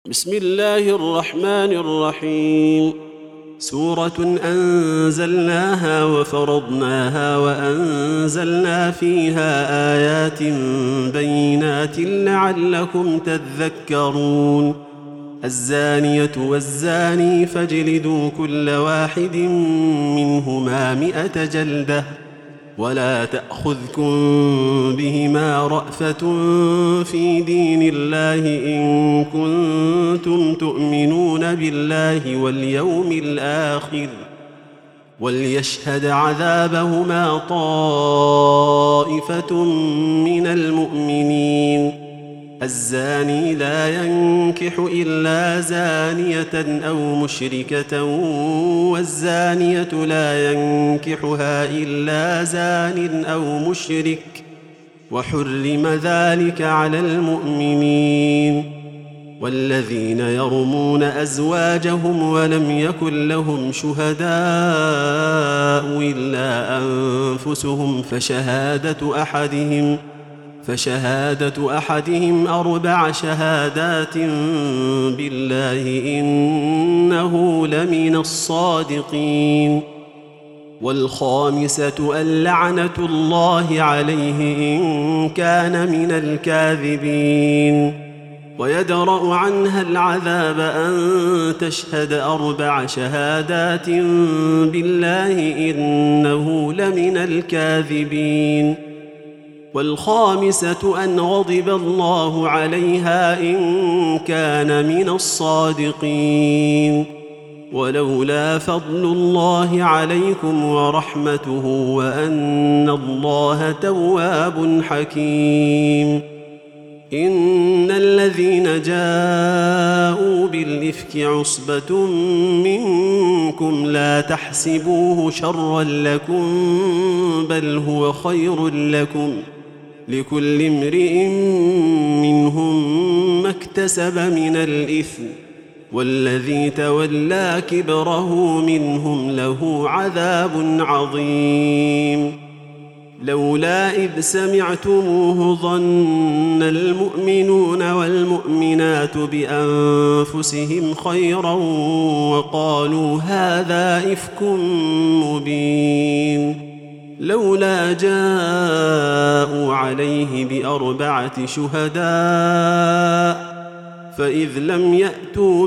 بسم الله الرحمن الرحيم. سورة أنزلناها وفرضناها وأنزلنا فيها آيات بينات لعلكم تذكرون. الزانية والزاني فاجلدوا كل واحد منهما 100 جلدة ولا تأخذكم بهما رأفة في دين الله إن كنتم تؤمنون بالله واليوم الآخر وليشهد عذابهما طائفة من المؤمنين. الزاني لا ينكح إلا زانية أو مشركة والزانية لا ينكحها إلا زان أو مشرك وحرم ذلك على المؤمنين. والذين يرمون أزواجهم ولم يكن لهم شهداء إلا أنفسهم فشهادة أحدهم 4 شهادات بالله إنه لمن الصادقين. والخامسة اللعنة الله عليه إن كان من الكاذبين. ويدرأ عنها العذاب أن تشهد 4 شهادات بالله إنه لمن الكاذبين. والخامسة أن غضب الله عليها إن كان من الصادقين. ولولا فضل الله عليكم ورحمته وأن الله تواب حكيم. إن الذين جاءوا بالإفك عصبة منكم لا تحسبوه شرا لكم بل هو خير لكم لكل امرئ منهم ما اكتسب من الإثم والذي تولى كبره منهم له عذاب عظيم. لولا إذ سمعتموه ظن المؤمنون والمؤمنات بأنفسهم خيرا وقالوا هذا إفك مبين. لولا جاءوا عليه ب4 شهداء فإذ لم يأتوا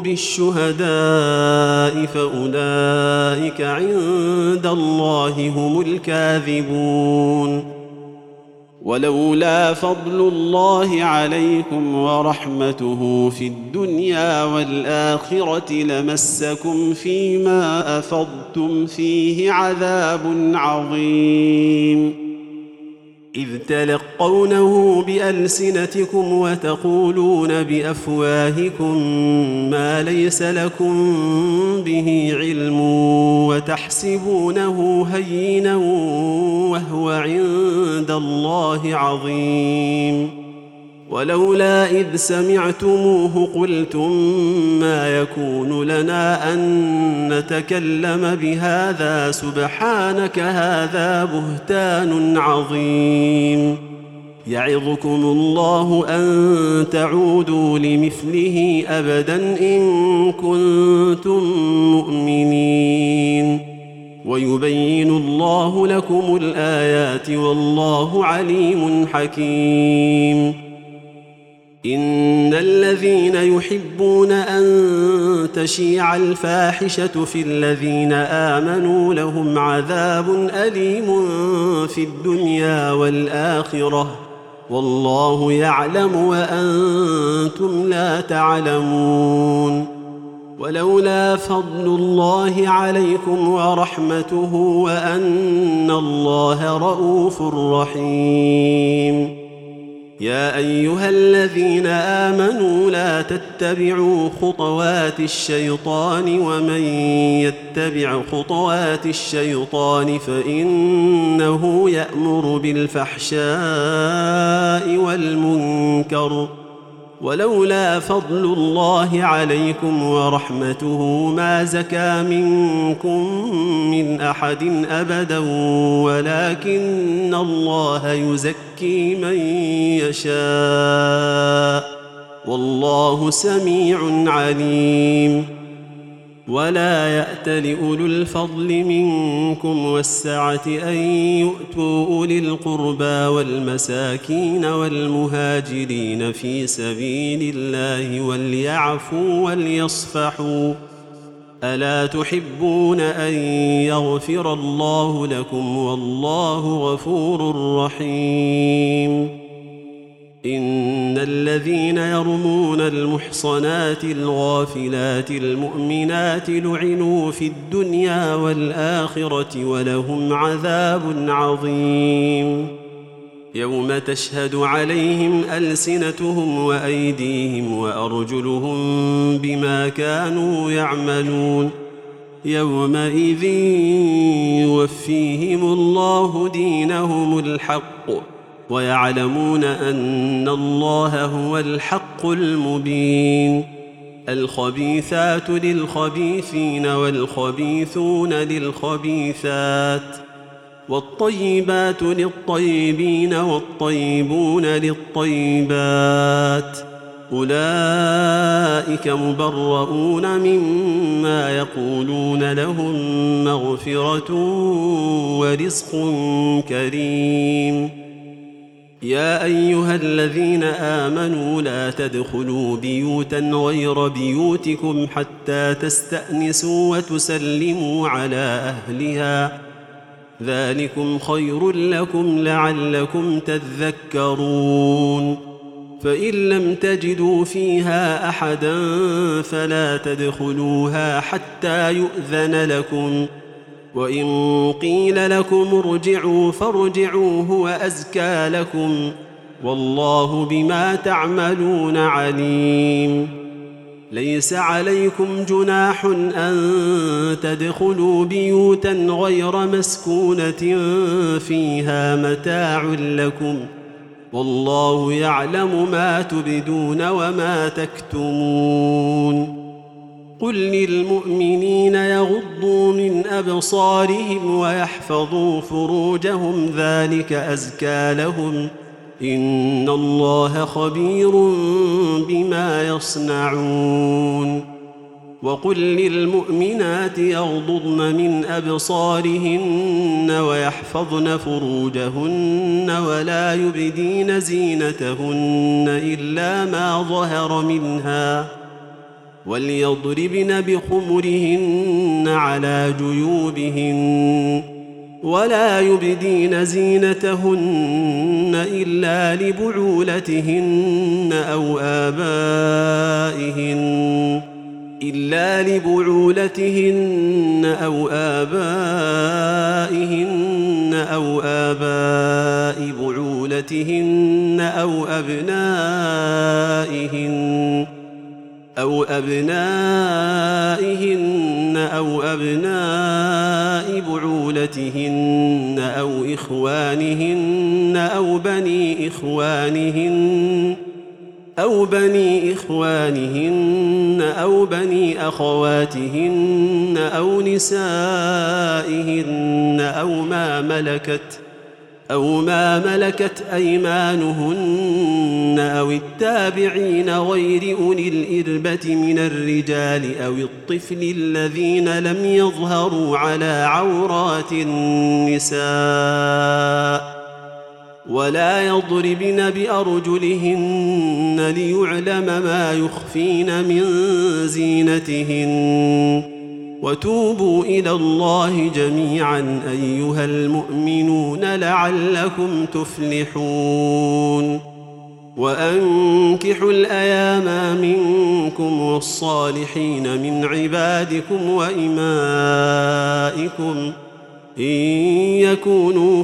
بالشهداء فأولئك عند الله هم الكاذبون. ولولا فضل الله عليكم ورحمته في الدنيا والآخرة لمسكم فيما أفضتم فيه عذاب عظيم. إذ تلقونه بألسنتكم وتقولون بأفواهكم ما ليس لكم به علم وتحسبونه هينا وهو عند الله عظيم. ولولا إذ سمعتموه قلتم ما يكون لنا أن نتكلم بهذا سبحانك هذا بهتان عظيم. يعظكم الله أن تعودوا لمثله أبدا إن كنتم مؤمنين. ويبين الله لكم الآيات والله عليم حكيم. إن الذين يحبون أن تشيع الفاحشة في الذين آمنوا لهم عذاب أليم في الدنيا والآخرة والله يعلم وأنتم لا تعلمون. ولولا فضل الله عليكم ورحمته وأن الله رءوف رحيم. يا أيها الذين آمنوا لا تتبعوا خطوات الشيطان ومن يتبع خطوات الشيطان فإنه يأمر بالفحشاء والمنكر. ولولا فضل الله عليكم ورحمته ما زكى منكم من أحد أبدا ولكن الله يزكي من يشاء والله سميع عليم. ولا يأت لأولو الفضل منكم والسعة أن يؤتوا أولي القربى والمساكين والمهاجرين في سبيل الله وليعفوا وليصفحوا، ألا تحبون أن يغفر الله لكم والله غفور رحيم؟ إن الذين يرمون المحصنات الغافلات المؤمنات لعنوا في الدنيا والآخرة ولهم عذاب عظيم. يوم تشهد عليهم ألسنتهم وأيديهم وأرجلهم بما كانوا يعملون، يومئذ يوفيهم الله دينهم الحق ويعلمون أن الله هو الحق المبين. الخبيثات للخبيثين والخبيثون للخبيثات، والطيبات للطيبين والطيبون للطيبات، أولئك مبرؤون مما يقولون لهم مغفرة ورزق كريم. يا أيها الذين آمنوا لا تدخلوا بيوتا غير بيوتكم حتى تستأنسوا وتسلموا على أهلها، ذلكم خير لكم لعلكم تذكرون. فإن لم تجدوا فيها أحدا فلا تدخلوها حتى يؤذن لكم، وإن قيل لكم ارجعوا فارجعوا هو أزكى لكم، والله بما تعملون عليم. ليس عليكم جناح أن تدخلوا بيوتا غير مسكونة فيها متاع لكم، والله يعلم ما تبدون وما تكتمون. قل للمؤمنين يغضوا من أبصارهم ويحفظوا فروجهم ذلك أزكى لهم، إن الله خبير بما يصنعون. وقل للمؤمنات يغضضن من أبصارهن ويحفظن فروجهن ولا يبدين زينتهن إلا ما ظهر منها، وليضربن بخمرهن على جيوبهن، ولا يبدين زينتهن إلا لبعولتهن أو آبائهن أو آباء بعولتهن أو أبنائهن أو أبناء بعولتهن أو إخوانهن أو بني إخوانهن أو بني أخواتهن أو نسائهن أو ما ملكت أيمانهن أو التابعين غير أولي الإربة من الرجال أو الطفل الذين لم يظهروا على عورات النساء، ولا يضربن بأرجلهن ليعلم ما يخفين من زينتهن. وتوبوا إلى الله جميعا أيها المؤمنون لعلكم تفلحون. وأنكحوا الأيام منكم والصالحين من عبادكم وإمائكم إن يكونوا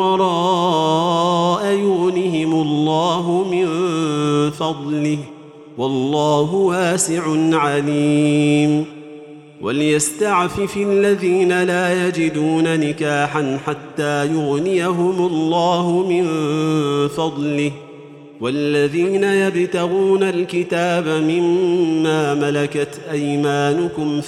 فقراء يغنهم الله من فضله، والله واسع عليم. وليستعفف الذين لا يجدون نكاحا حتى يغنيهم الله من فضله، والذين يبتغون الكتاب مما ملكت أيمانكم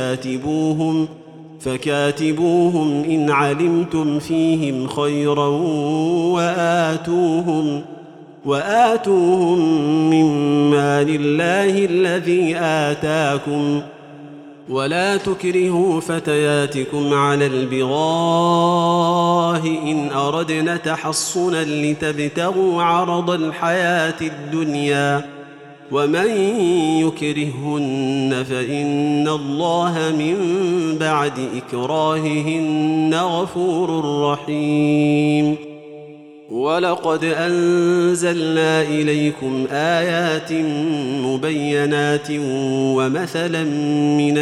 فكاتبوهم إن علمتم فيهم خيرا وآتوهم مما لله الذي آتاكم ولا تكرهوا فتياتكم على البغاء إن أردنا تحصنا لتبتغوا عرض الحياة الدنيا ومن يكرهن فإن الله من بعد إكراههن غفور رحيم. ولقد أنزلنا إليكم آيات مبينات ومثلا من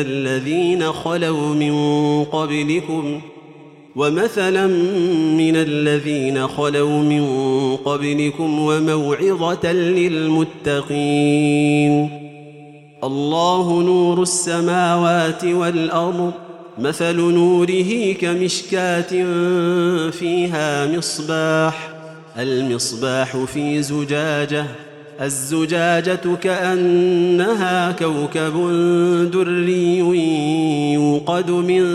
الذين خلوا من قبلكم وموعظة للمتقين. الله نور السماوات والأرض مثل نوره كمشكاة فيها مصباح المصباح في زجاجة الزجاجة كأنها كوكب دري يوقد من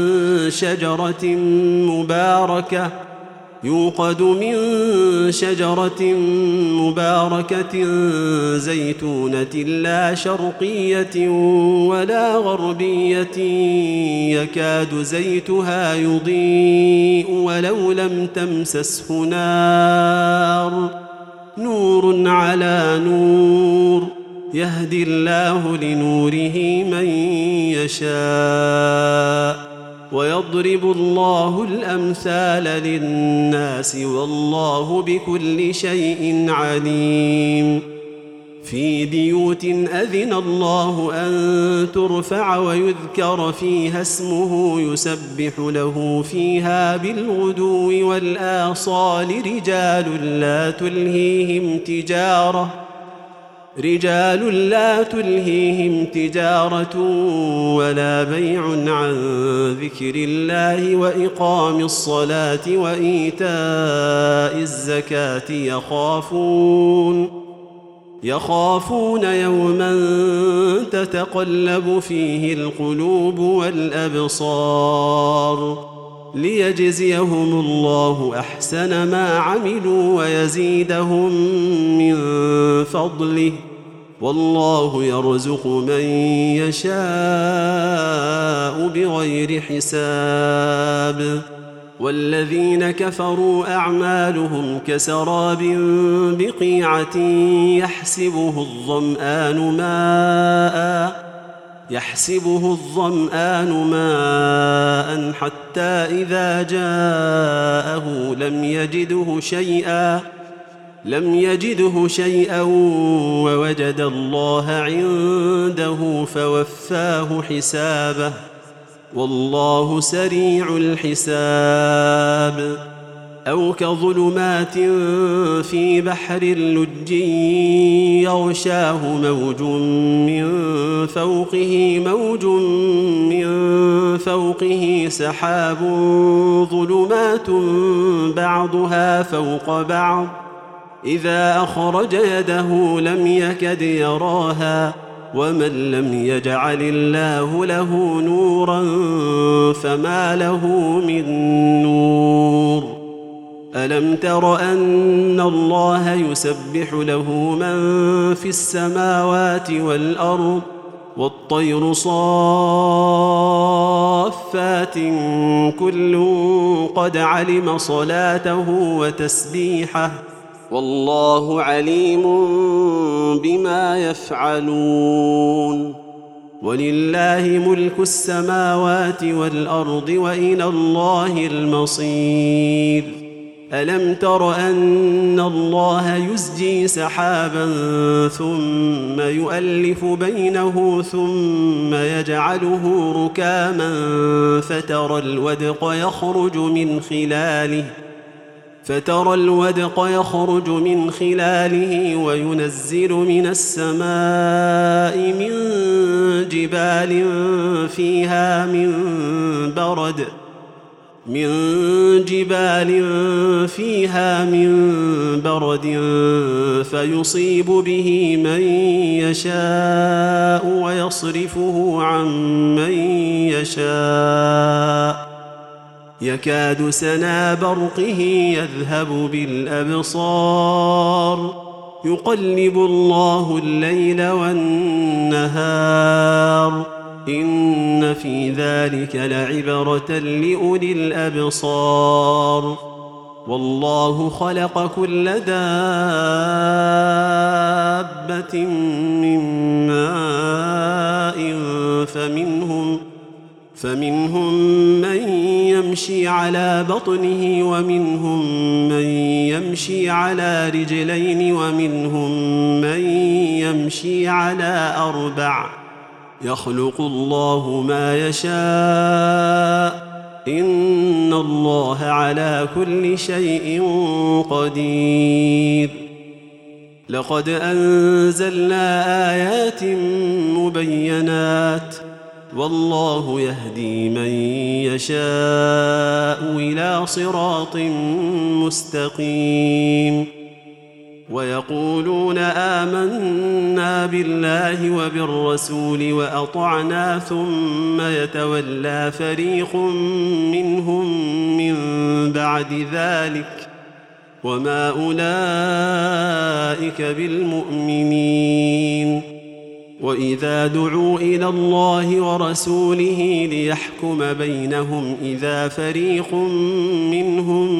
شجرة مباركة زيتونة لا شرقية ولا غربية يكاد زيتها يضيء ولو لم تمسسه نار نور على نور يهدي الله لنوره من يشاء ويضرب الله الأمثال للناس والله بكل شيء عليم. في بيوت أذن الله أن ترفع ويذكر فيها اسمه يسبح له فيها بالغدو والآصال رجال لا تلهيهم تجارة ولا بيع عن ذكر الله وإقام الصلاة وإيتاء الزكاة يخافون يوما تتقلب فيه القلوب والأبصار ليجزيهم الله أحسن ما عملوا ويزيدهم من فضله والله يرزق من يشاء بغير حساب. والذين كفروا أعمالهم كسراب بقيعة يحسبه الظمآن ماء حتى إذا جاءه لم يجده شيئا ووجد الله عنده فوفاه حسابه والله سريع الحساب. أو كظلمات في بحر لج يغشاه موج من فوقه سحاب ظلمات بعضها فوق بعض إذا أخرج يده لم يكد يراها ومن لم يجعل الله له نورا فما له من نور. ألم تر أن الله يسبح له من في السماوات والأرض والطير صافات كل قد علم صلاته وتسبيحه والله عليم بما يفعلون. ولله ملك السماوات والأرض وإلى الله المصير. ألم تر أن الله يزجي سحابا ثم يؤلف بينه ثم يجعله ركاما فترى الودق يخرج من خلاله وينزل من السماء من جبال فيها من برد فيصيب به من يشاء ويصرفه عن من يشاء يكاد سنا برقه يذهب بالأبصار يقلب الله الليل والنهار إن في ذلك لعبرة لأولي الأبصار والله خلق كل دابة من ماء فمنهم من يمشي على بطنه ومنهم من يمشي على رجلين ومنهم من يمشي على 4 يخلق الله ما يشاء إن الله على كل شيء قدير لقد أنزلنا آيات مبينات والله يهدي من يشاء إلى صراط مستقيم ويقولون آمنا بالله وبالرسول وأطعنا ثم يتولى فريق منهم من بعد ذلك وما أولئك بالمؤمنين وإذا دعوا إلى الله ورسوله ليحكم بينهم إذا فريق منهم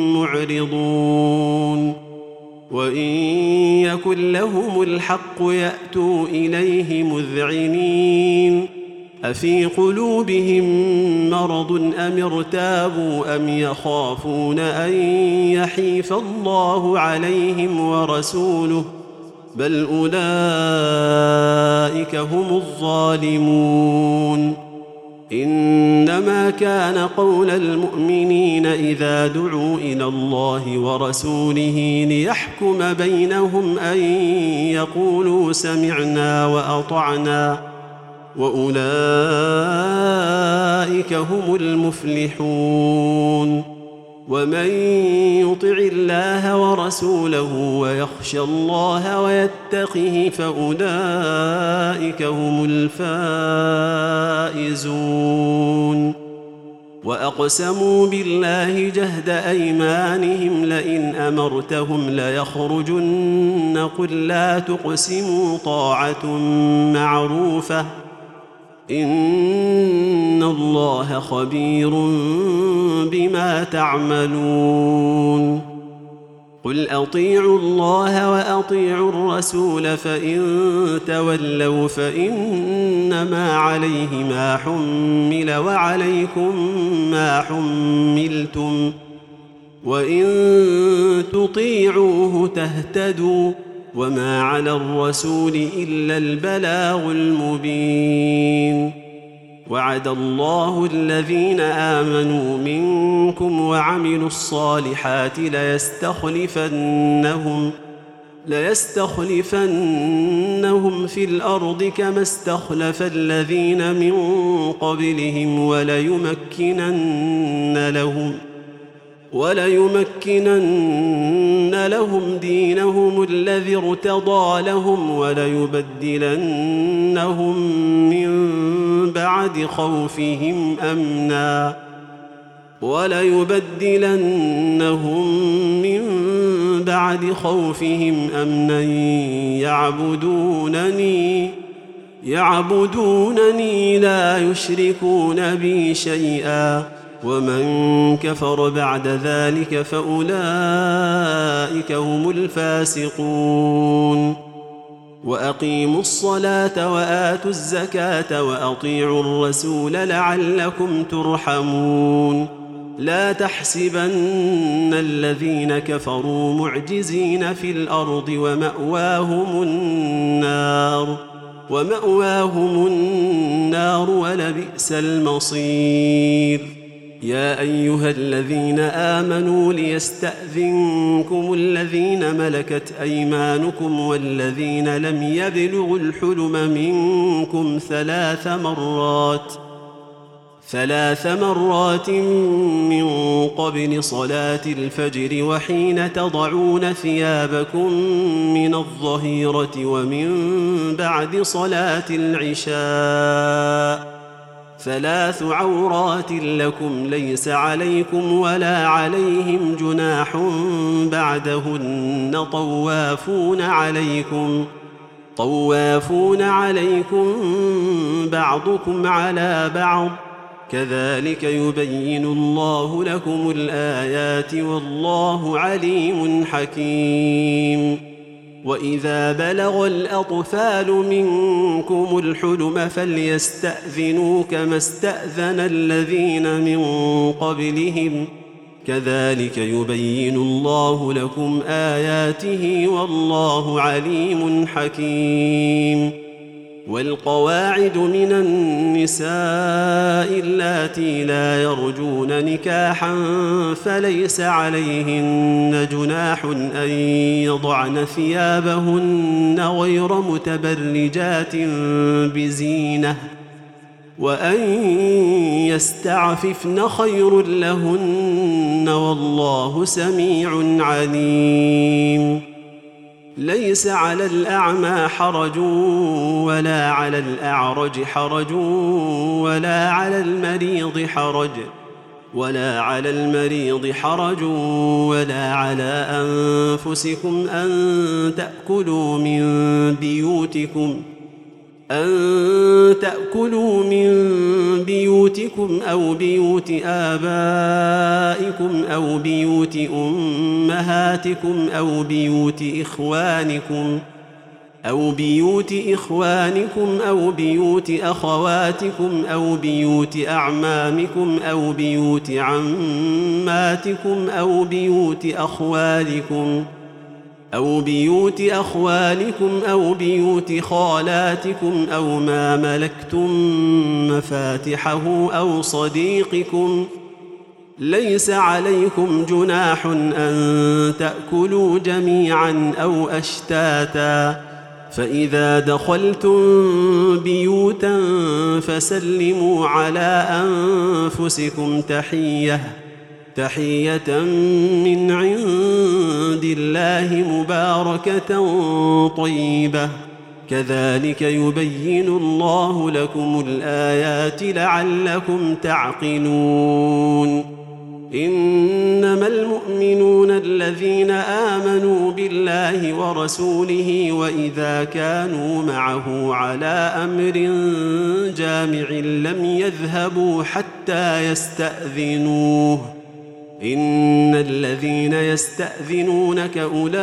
معرضون وإن يكن لهم الحق يأتوا إليه مذعنين أفي قلوبهم مرض أم ارتابوا أم يخافون أن يحيف الله عليهم ورسوله بل أولئك هم الظالمون إنما كان قول المؤمنين إذا دعوا إلى الله ورسوله ليحكم بينهم أن يقولوا سمعنا وأطعنا وأولئك هم المفلحون ومن يطع الله ورسوله ويخشى الله ويتقه فأولئك هم الفائزون وأقسموا بالله جهد أيمانهم لئن أمرتهم ليخرجن قل لا تقسموا طاعة معروفة إن الله خبير بما تعملون قل أطيعوا الله وأطيعوا الرسول فإن تولوا فإنما عليه ما حمل وعليكم ما حملتم وإن تطيعوه تهتدوا وما على الرسول إلا البلاغ المبين وعد الله الذين آمنوا منكم وعملوا الصالحات ليستخلفنهم في الأرض كما استخلف الذين من قبلهم وليمكنن لهم دينهم الذي ارتضى لهم وليبدلنهم من بعد خوفهم أمنا يعبدونني لا يشركون بي شيئا ومن كفر بعد ذلك فأولئك هم الفاسقون وأقيموا الصلاة وآتوا الزكاة وأطيعوا الرسول لعلكم ترحمون لا تحسبن الذين كفروا معجزين في الأرض ومأواهم النار ولبئس المصير يا أيها الذين آمنوا ليستأذنكم الذين ملكت أيمانكم والذين لم يبلغوا الحلم منكم ثلاث مرات من قبل صلاة الفجر وحين تضعون ثيابكم من الظهيرة ومن بعد صلاة العشاء 3 عورات لكم ليس عليكم ولا عليهم جناح بعدهن طوافون عليكم بعضكم على بعض كذلك يبين الله لكم الآيات والله عليم حكيم. وإذا بلغ الأطفال منكم الحلم فليستأذنوا كما استأذن الذين من قبلهم كذلك يبين الله لكم آياته والله عليم حكيم. والقواعد من النساء اللاتي لا يرجون نكاحا فليس عليهن جناح أن يضعن ثيابهن غير متبرجات بزينة وأن يستعففن خير لهن والله سميع عليم. ليس على الأعمى حرج ولا على الأعرج حرج ولا على المريض حرج ولا على أنفسكم أن تأكلوا من بيوتكم أو بيوت آبائكم أو بيوت أمهاتكم أو بيوت إخوانكم أو بيوت أخواتكم أو بيوت أعمامكم أو بيوت عماتكم أو بيوت أخوالكم أو بيوت خالاتكم أو ما ملكتم مفاتحه أو صديقكم. ليس عليكم جناح أن تأكلوا جميعا أو أشتاتا فإذا دخلتم بيوتا فسلموا على أنفسكم تحية من عند الله مباركة طيبة كذلك يبين الله لكم الآيات لعلكم تعقلون. إنما المؤمنون الذين آمنوا بالله ورسوله وإذا كانوا معه على أمر جامع لم يذهبوا حتى يستأذنوه إن الذين يستأذنونك أولئك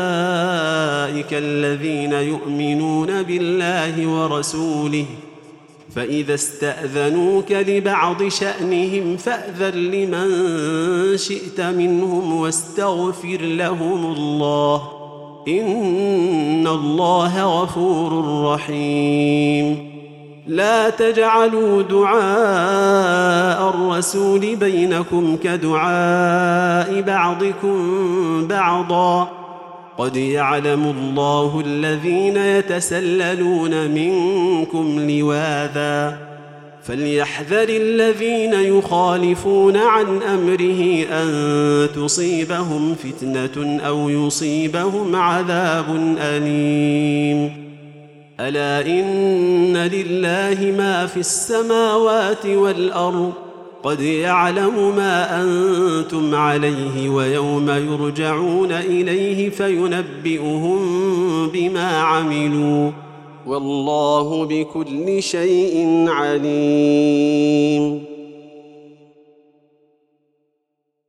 الذين يؤمنون بالله ورسوله فإذا استأذنوك لبعض شأنهم فأذن لمن شئت منهم واستغفر لهم الله إن الله غفور رحيم. لا تجعلوا دعاء الرسول بينكم كدعاء بعضكم بعضا قد يعلم الله الذين يتسللون منكم لواذا فليحذر الذين يخالفون عن أمره أن تصيبهم فتنة أو يصيبهم عذاب أليم. ألا إن لله ما في السماوات والأرض قد يعلم ما أنتم عليه ويوم يرجعون إليه فينبئهم بما عملوا والله بكل شيء عليم.